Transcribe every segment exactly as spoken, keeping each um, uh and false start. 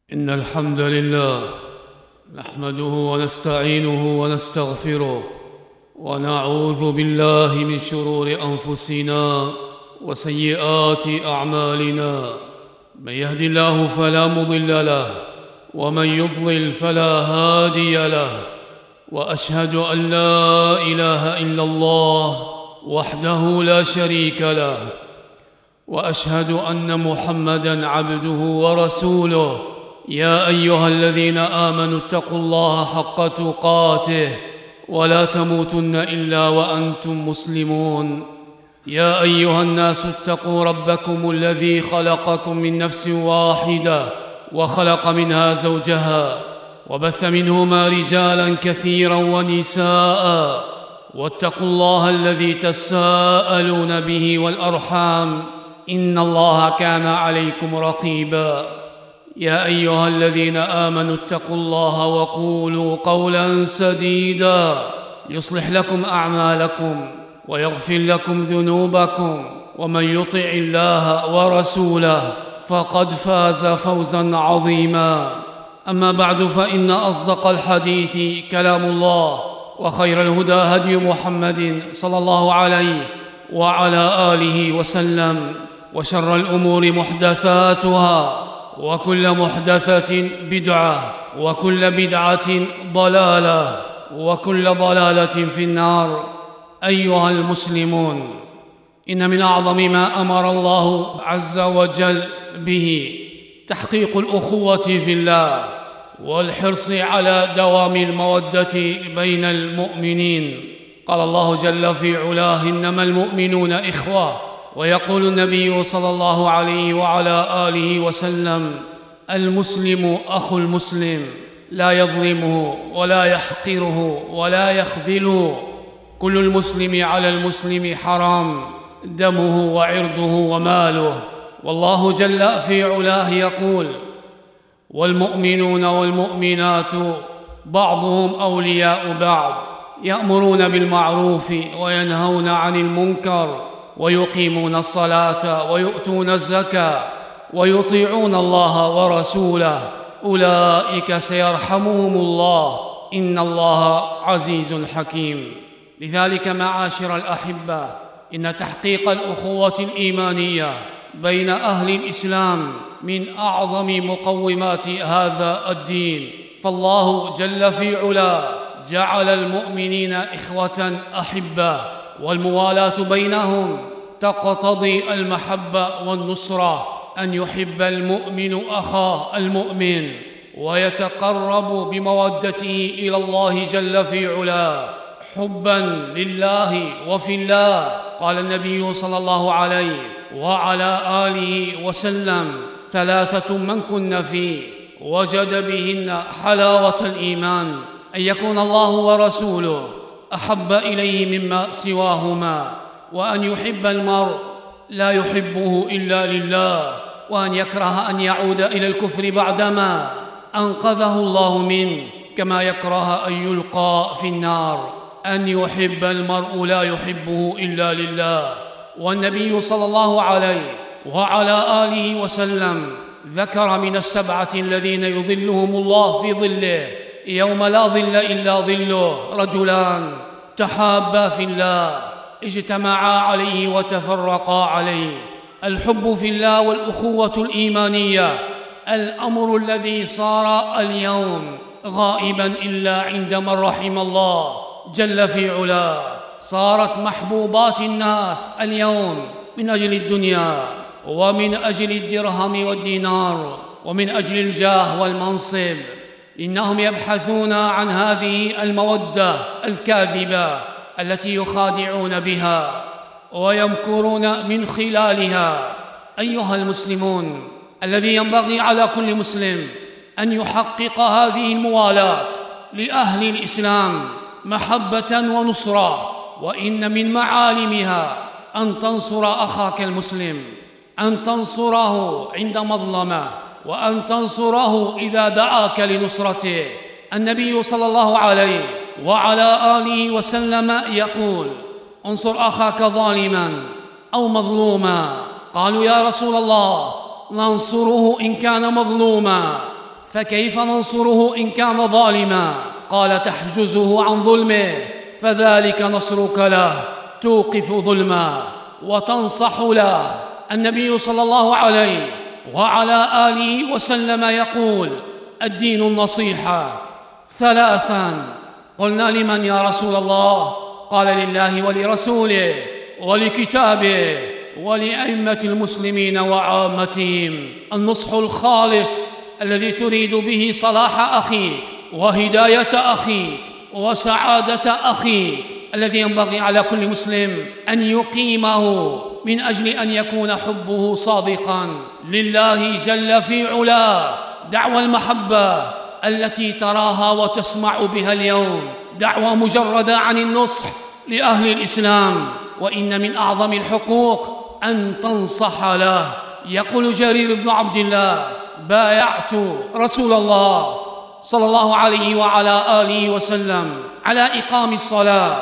إن الحمد لله نحمده ونستعينه ونستغفره ونعوذ بالله من شرور أنفسنا وسيئات أعمالنا. من يهد الله فلا مضل له ومن يضلل فلا هادي له، وأشهد أن لا إله إلا الله وحده لا شريك له، وأشهد أن محمدًا عبده ورسوله. يا أيها الذين آمنوا اتقوا الله حق تقاته ولا تموتن إلا وأنتم مسلمون. يا أيها الناس اتقوا ربكم الذي خلقكم من نفس واحدة وخلق منها زوجها وبث منهما رجالا كثيرا ونساء، واتقوا الله الذي تساءلون به والأرحام إن الله كان عليكم رقيبا. يا أيها الذين آمنوا اتقوا الله وقولوا قولا سديدا يصلح لكم أعمالكم ويغفر لكم ذنوبكم، ومن يطع الله ورسوله فقد فاز فوزا عظيما. أما بعد، فإن أصدق الحديث كلام الله، وخير الهدى هدي محمد صلى الله عليه وعلى آله وسلم، وشر الأمور محدثاتها، وكل محدثة بدعة، وكل بدعة ضلالة، وكل ضلالة في النار. أيها المسلمون، إن من أعظم ما أمر الله عز وجل به تحقيق الأخوة في الله والحرص على دوام المودة بين المؤمنين. قال الله جل في علاه: إنما المؤمنون إخوة. ويقول النبي صلى الله عليه وعلى آله وسلم: المسلم أخو المسلم، لا يظلمه ولا يحقره ولا يخذله. كل المسلم على المسلم حرام، دمه وعرضه وماله. والله جل في علاه يقول: والمؤمنون والمؤمنات بعضهم أولياء بعض، يأمرون بالمعروف وينهون عن المنكر، ويقيمون الصلاة ويؤتون الزكاة ويطيعون الله ورسوله، أولئك سيرحمهم الله، إن الله عزيز حكيم. لذلك معاشر الأحبة، إن تحقيق الأخوة الإيمانية بين أهل الإسلام من أعظم مقومات هذا الدين. فالله جل في علاه جعل المؤمنين إخوة أحبة، والموالاة بينهم تقتضي المحبة والنصرة، أن يحب المؤمن أخاه المؤمن ويتقرب بمودته إلى الله جل في علاه حبا لله وفي الله. قال النبي صلى الله عليه وعلى آله وسلم: ثلاثة من كن فيه وجد بهن حلاوة الإيمان: أن يكون الله ورسوله أحب إليه مما سواهما، وأن يحب المرء لا يحبه إلا لله، وأن يكره أن يعود إلى الكفر بعدما أنقذه الله منه، كما يكره أن يلقى في النار. أن يحب المرء لا يحبه إلا لله. والنبي صلى الله عليه وعلى آله وسلم ذكر من السبعة الذين يظلهم الله في ظله يوم لا ظل إلا ظله: رجلان تحابا في الله، اجتمعا عليه وتفرقا عليه. الحب في الله والأخوة الإيمانية الأمر الذي صار اليوم غائبا إلا عند من رحم الله جل في علاه. صارت محبوبات الناس اليوم من أجل الدنيا، ومن أجل الدرهم والدينار، ومن أجل الجاه والمنصب. إنهم يبحثون عن هذه المودة الكاذبة التي يخادعون بها ويمكرون من خلالها. أيها المسلمون، الذي ينبغي على كل مسلم أن يحقق هذه الموالاة لأهل الإسلام محبة ونصرة، وإن من معالمها أن تنصر أخاك المسلم، أن تنصره عند مظلمة، وأن تنصره إذا دعاك لنصرته. النبي صلى الله عليه وعلى آله وسلم يقول: انصر أخاك ظالما أو مظلوما. قالوا: يا رسول الله، ننصره إن كان مظلوما، فكيف ننصره إن كان ظالما؟ قال تحجزه عن ظلمه، فذلك نصرك له، توقف ظلما وتنصح له. النبي صلى الله عليه وعلى آله وسلم يقول: الدين النصيحة. ثلاثا. قلنا: لمن يا رسول الله؟ قال: لله ولرسوله ولكتابه ولأئمة المسلمين وعامتهم. النصح الخالص الذي تريد به صلاح أخيك وهداية أخيك وسعادة أخيك، الذي ينبغي على كل مسلم أن يقيمه من أجل أن يكون حبه صادقا لله جل في علاه. دعوى المحبة التي تراها وتسمع بها اليوم دعوى مجردة عن النصح لأهل الإسلام، وإن من أعظم الحقوق أن تنصح له. يقول جرير بن عبد الله: بايعت رسول الله صلى الله عليه وعلى آله وسلم على إقام الصلاة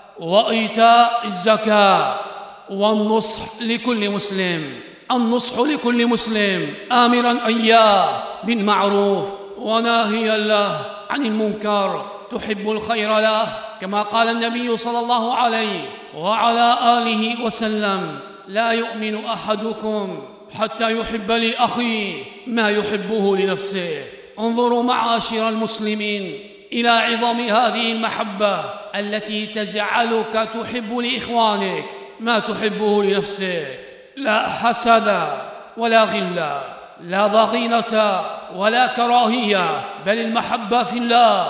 وإيتاء الزكاة والنصح لكل مسلم. النصح لكل مسلم آمرا إياه بالمعروف وناهيا له عن المنكر، تحب الخير له، كما قال النبي صلى الله عليه وعلى آله وسلم: لا يؤمن أحدكم حتى يحب لأخيه ما يحبه لنفسه. انظروا معاشر المسلمين إلى عظم هذه المحبة التي تجعلك تحب لإخوانك ما تحبه لنفسك. لا حسد ولا غلة، لا ضغينة ولا كراهية، بل المحبة في الله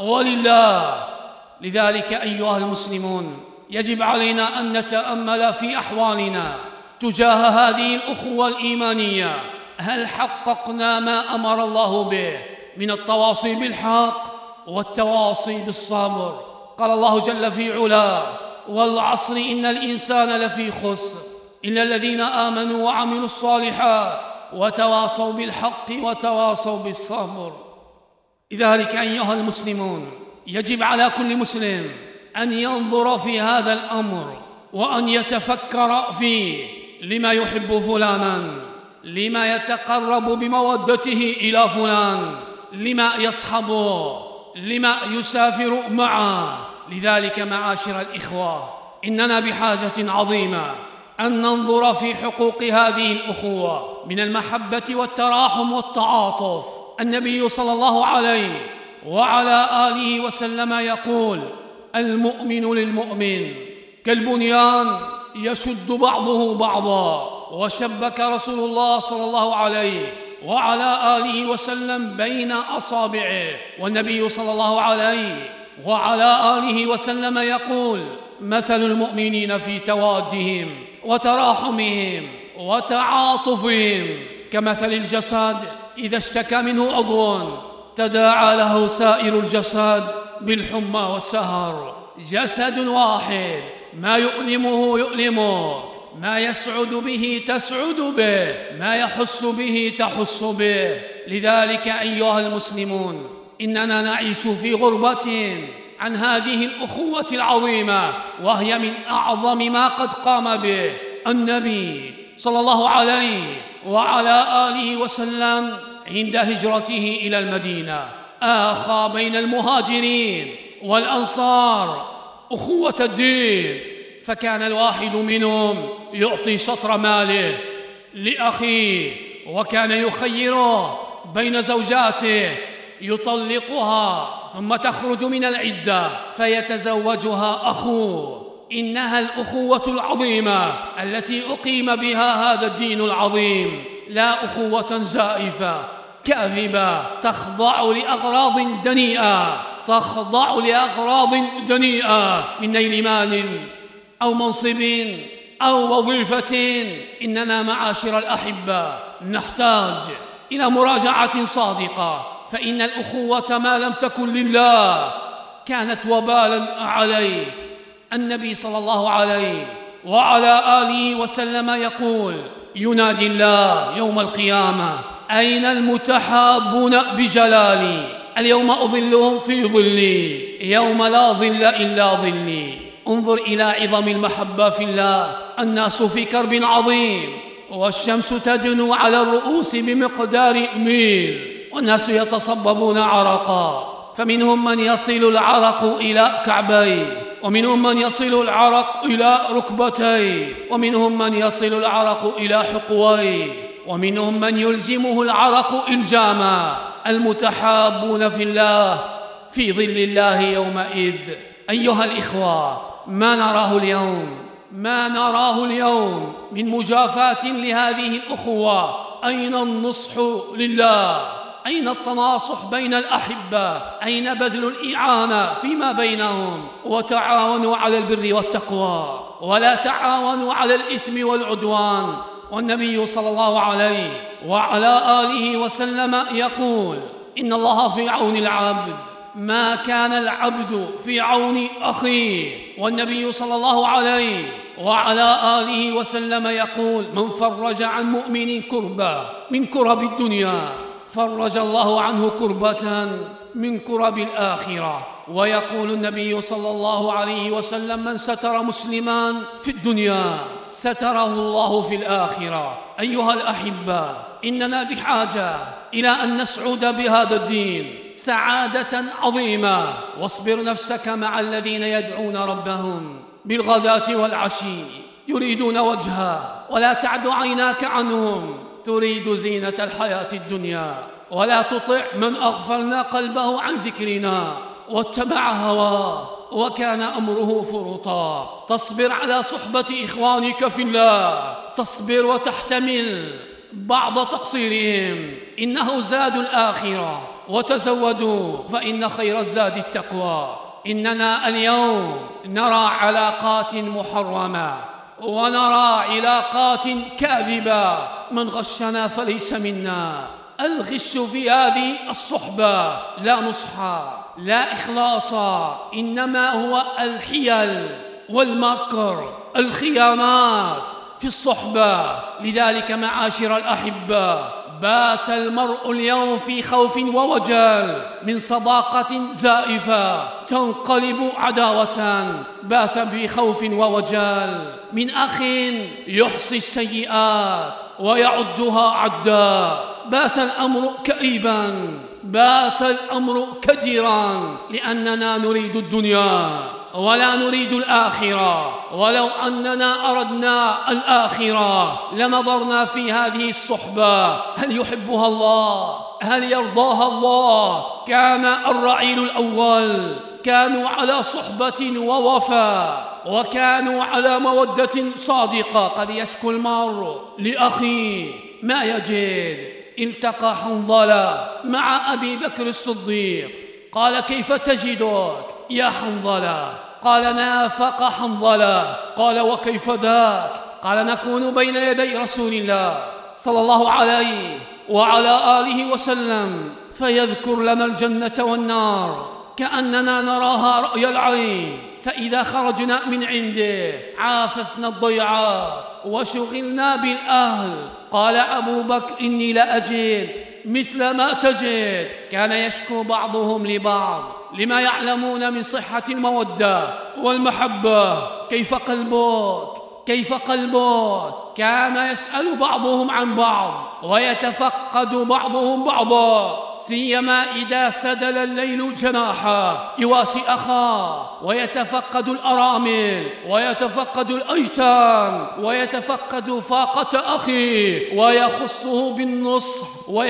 ولله. لذلك أيها المسلمون يجب علينا أن نتأمل في أحوالنا تجاه هذه الأخوة الإيمانية. هل حققنا ما أمر الله به من التواصي بالحق والتواصي بالصبر؟ قال الله جل في علاه: والعصر إن الإنسان لفي خسر إلا الذين آمنوا وعملوا الصالحات وتواصوا بالحق وتواصوا بالصبر. لذلك أيها المسلمون يجب على كل مسلم أن ينظر في هذا الأمر وأن يتفكر فيه. لما يحب فلانا؟ لما يتقرب بمودته إلى فلان؟ لما يصحبه؟ لما يسافر معه؟ لذلك معاشر الإخوة إننا بحاجة عظيمة أن ننظر في حقوق هذه الأخوة من المحبة والتراحم والتعاطف. النبي صلى الله عليه وعلى آله وسلم يقول: المؤمن للمؤمن كالبنيان يشد بعضه بعضا. وشبك رسول الله صلى الله عليه وعلى آله وسلم بين أصابعه، والنبي صلى الله عليه وعلى آله وسلم يقول: مثل المؤمنين في توادهم وتراحمهم وتعاطفهم كمثل الجسد إذا اشتكى منه عضو تداعى له سائر الجسد بالحمى والسهر. جسد واحد، ما يؤلمه يؤلمه، ما يسعد به تسعد به، ما يحس به تحس به. لذلك أيها المسلمون إننا نعيش في غربة عن هذه الأخوة العظيمة، وهي من أعظم ما قد قام به النبي صلى الله عليه وعلى آله وسلم عند هجرته إلى المدينة. آخى بين المهاجرين والأنصار أخوة الدين، فكان الواحد منهم يعطي شطر ماله لأخيه، وكان يخيره بين زوجاته، يطلقها ثم تخرج من العدة فيتزوجها أخوه. إنها الأخوة العظيمة التي أقيم بها هذا الدين العظيم، لا أخوة زائفة كاذبة تخضع لأغراض دنيئة، تخضع لأغراض دنيئة من نيل مال أو منصب أو وظيفة. إننا معاشر الأحبة نحتاج إلى مراجعة صادقة، فإن الأخوة ما لم تكن لله كانت وبالا عليك. النبي صلى الله عليه وعلى آله وسلم يقول: ينادي الله يوم القيامة: أين المتحابون بجلالي؟ اليوم أظلهم في ظلي يوم لا ظل إلا ظلي. انظر إلى عظم المحبة في الله. الناس في كرب عظيم والشمس تدنو على الرؤوس بمقدار ميل، والناس يتصببون عرقا، فمنهم من يصل العرق إلى كعبيه، ومنهم من يصل العرق إلى ركبتيه، ومنهم من يصل العرق إلى حقويه، ومنهم من يلجمه العرق إلجاما. المتحابون في الله في ظل الله يومئذ. أيها الإخوة، ما نراه اليوم ما نراه اليوم من مجافاة لهذه الأخوة. أين النصح لله؟ أين التناصح بين الأحبة؟ أين بذل الإعانة فيما بينهم؟ وتعاونوا على البر والتقوى ولا تعاونوا على الإثم والعدوان. والنبي صلى الله عليه وعلى آله وسلم يقول: إن الله في عون العبد ما كان العبد في عون أخيه. والنبي صلى الله عليه وعلى آله وسلم يقول: من فرج عن مؤمن كربة من كرب الدنيا فرج الله عنه كربة من كرب الآخرة. ويقول النبي صلى الله عليه وسلم: من ستر مسلما في الدنيا ستره الله في الآخرة. أيها الأحبة، إننا بحاجة إلى أن نسعد بهذا الدين سعادة عظيمة. واصبر نفسك مع الذين يدعون ربهم بالغداة والعشي يريدون وجهه، ولا تعد عيناك عنهم تريد زينة الحياة الدنيا. ولا تطع من أغفلنا قلبه عن ذكرنا واتبع هواه وكان أمره فرطا. تصبر على صحبة إخوانك في الله، تصبر وتحتمل بعض تقصيرهم، إنه زاد الآخرة. وتزودوا فإن خير الزاد التقوى. إننا اليوم نرى علاقات محرمة ونرى علاقات كاذبة. من غشنا فليس منا. الغش في هذه الصحبة لا نصحا لا إخلاصا، إنما هو الحيل والمكر، الخيانات في الصحبة. لذلك معاشر الأحبة، بات المرء اليوم في خوف ووجل من صداقة زائفة تنقلب عداوة، بات في خوف ووجل من أخ يحصي السيئات ويعدها عدا. بات الأمر كئيبا، بات الأمر كدرا، لأننا نريد الدنيا ولا نريد الآخرة. ولو أننا أردنا الآخرة لنظرنا في هذه الصحبة، هل يحبها الله؟ هل يرضاها الله؟ كان الرعيل الأول كانوا على صحبة ووفاء، وكانوا على مودة صادقة. قد يشكو المرء لأخيه ما يجد. التقى حنظلة مع أبي بكر الصديق، قال: كيف تجدك يا حنظلة؟ قال: نافق حنظلة. قال: وكيف ذاك؟ قال: نكون بين يدي رسول الله صلى الله عليه وعلى آله وسلم فيذكر لنا الجنة والنار كأننا نراها رأي العين، فإذا خرجنا من عنده عافسنا الضيعات وشغلنا بالأهل. قال أبو بكر: إني لأجد مثل ما تجد. كان يشكو بعضهم لبعض لما يعلمون من صحة المودة والمحبة. كيف قلبك؟ كيف قلبك؟ كان يسأل بعضهم عن بعض ويتفقد بعضهم بعضا، سيما إذا سدل الليل جناحه يواسي أخاه، ويتفقد الأرامل ويتفقد الأيتام ويتفقد فاقة أخيه ويخصه بالنصح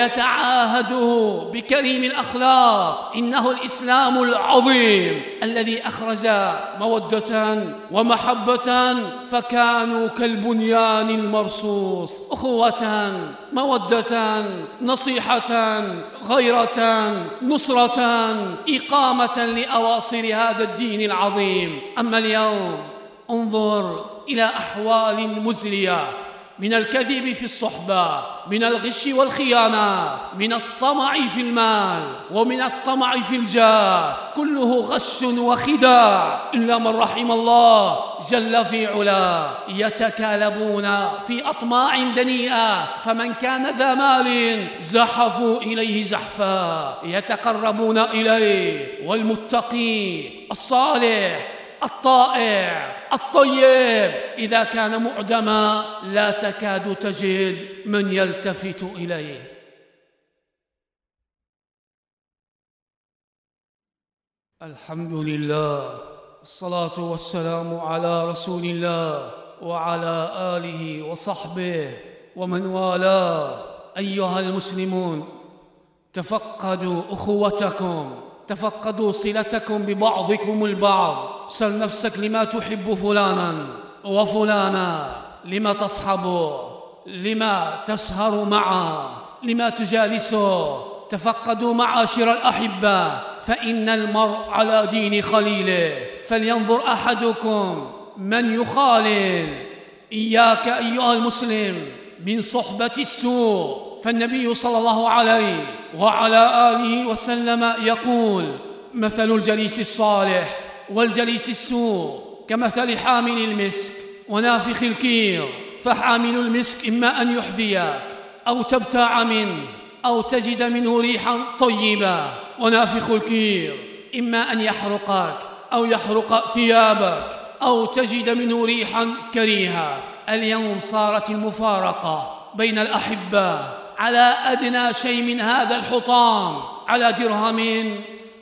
ويتعاهده بكريم الأخلاق. إنه الإسلام العظيم الذي أخرج مودة ومحبة، فكانوا كالبنيان المرصوص، أخوة، مودة، نصيحة، غيرة، نصرة، إقامة لأواصر هذا الدين العظيم. أما اليوم انظر إلى أحوال مزرية من الكذب في الصحبة، من الغش والخيانة، من الطمع في المال ومن الطمع في الجاه، كله غش وخداع إلا من رحم الله جل في علاه. يتكالبون في أطماع دنيئة، فمن كان ذا مال زحفوا إليه زحفا، يتقربون إليه. والمتقي الصالح الطائع الطيب إذا كان معدما لا تكاد تجد من يلتفت إليه. الحمد لله، الصلاة والسلام على رسول الله وعلى آله وصحبه ومن والاه. أيها المسلمون، تفقدوا أخوتكم، تفقدوا صلتكم ببعضكم البعض. سل نفسك لما تحب فلانا وفلانا، لما تصحبه، لما تسهر معه، لما تجالسه. تفقدوا معاشر الأحبة، فإن المرء على دين خليله، فلينظر أحدكم من يخالل. إياك أيها المسلم من صحبة السوء، فالنبي صلى الله عليه وعلى آله وسلم يقول: مثل الجليس الصالح والجليس السوء كمثل حامل المسك ونافخ الكير. فحامل المسك إما أن يحذيك أو تبتاع منه أو تجد منه ريحا طيبة، ونافخ الكير إما أن يحرقك أو يحرق ثيابك أو تجد منه ريحا كريهة. اليوم صارت المفارقة بين الأحبة على أدنى شيء من هذا الحطام، على درهم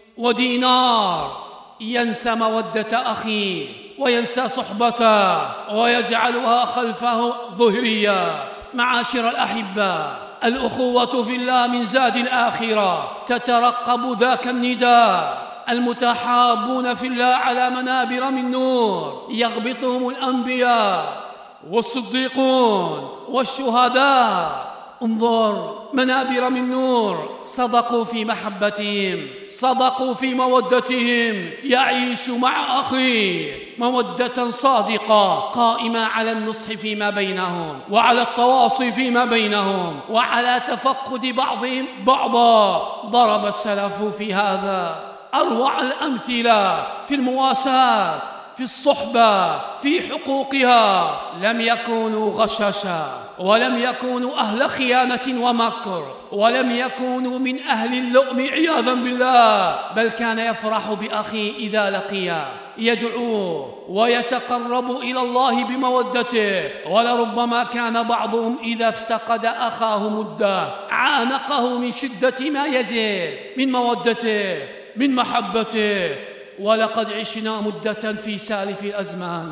ودينار، ينسى مودة أخيه وينسى صحبته ويجعلها خلفه ظهرية. معاشر الأحبة، الأخوة في الله من زاد الآخرة، تترقب ذاك النداء. المتحابون في الله على منابر من نور، يغبطهم الأنبياء والصديقون والشهداء. انظر، منابر من نور، صدقوا في محبتهم، صدقوا في مودتهم. يعيش مع أخيه مودة صادقة قائمة على النصح فيما بينهم، وعلى التواصي فيما بينهم، وعلى تفقد بعضهم بعضا. ضرب السلف في هذا أروع الأمثلة في المواساة، في الصحبة، في حقوقها. لم يكونوا غشاشا، ولم يكونوا أهل خيانة ومكر، ولم يكونوا من أهل اللؤم عياذا بالله، بل كان يفرح بأخيه إذا لقيه، يدعوه ويتقرب إلى الله بمودته. ولربما كان بعضهم إذا افتقد أخاه مدة عانقه من شدة ما يزيد من مودته، من محبته. ولقد عشنا مدة في سالف الأزمان،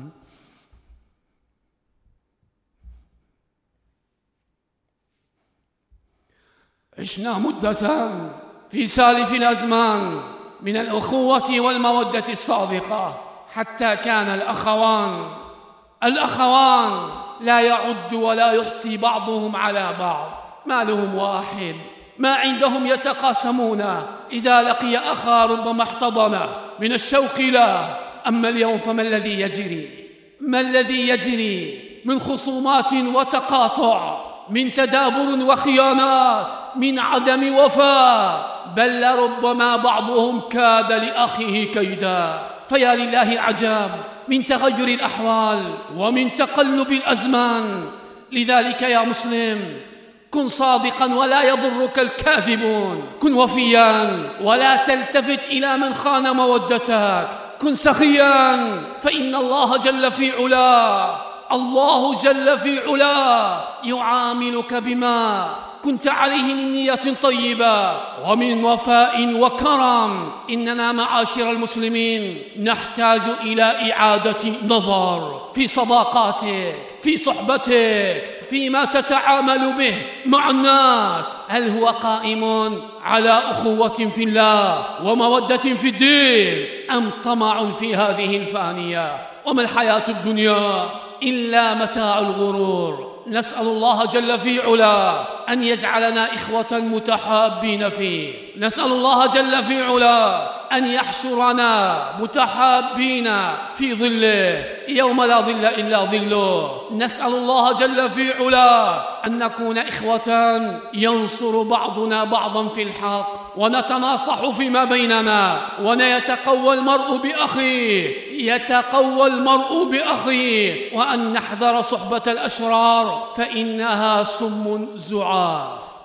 عشنا مدة في سالف الأزمان من الأخوة والمودة الصادقة، حتى كان الأخوان الأخوان لا يعد ولا يحصي بعضهم على بعض، مالهم واحد، ما عندهم يتقاسمون. إذا لقي أخا ربما احتضنه من الشوق له. أما اليوم فما الذي يجري؟ ما الذي يجري من خصومات وتقاطع، من تدابر وخيانات، من عدم وفاء، بل لربما بعضهم كاد لأخيه كيدا. فيا لله العجاب من تغير الأحوال ومن تقلب الأزمان. لذلك يا مسلم، كن صادقا ولا يضرك الكاذبون، كن وفيا ولا تلتفت إلى من خان مودتك، كن سخيا، فإن الله جل في علاه الله جل في علاه يعاملك بما كنت عليه من نية طيبة ومن وفاء وكرم. إننا معاشر المسلمين نحتاج إلى إعادة نظر في صداقاتك، في صحبتك، فيما تتعامل به مع الناس. هل هو قائم على أخوة في الله ومودة في الدين، أم طمع في هذه الفانية؟ وما الحياة الدنيا إلا متاع الغرور. نسأل الله جل في علاه أن يجعلنا إخوة متحابين فيه، نسأل الله جل في علاه أن يحشرنا متحابين في ظله يوم لا ظل إلا ظله. نسأل الله جل في علاه أن نكون إخوة ينصر بعضنا بعضا في الحق، ونتناصح فيما بيننا، ويتقوى المرء بأخيه يتقوى المرء بأخيه وأن نحذر صحبة الأشرار فإنها سم زعاف.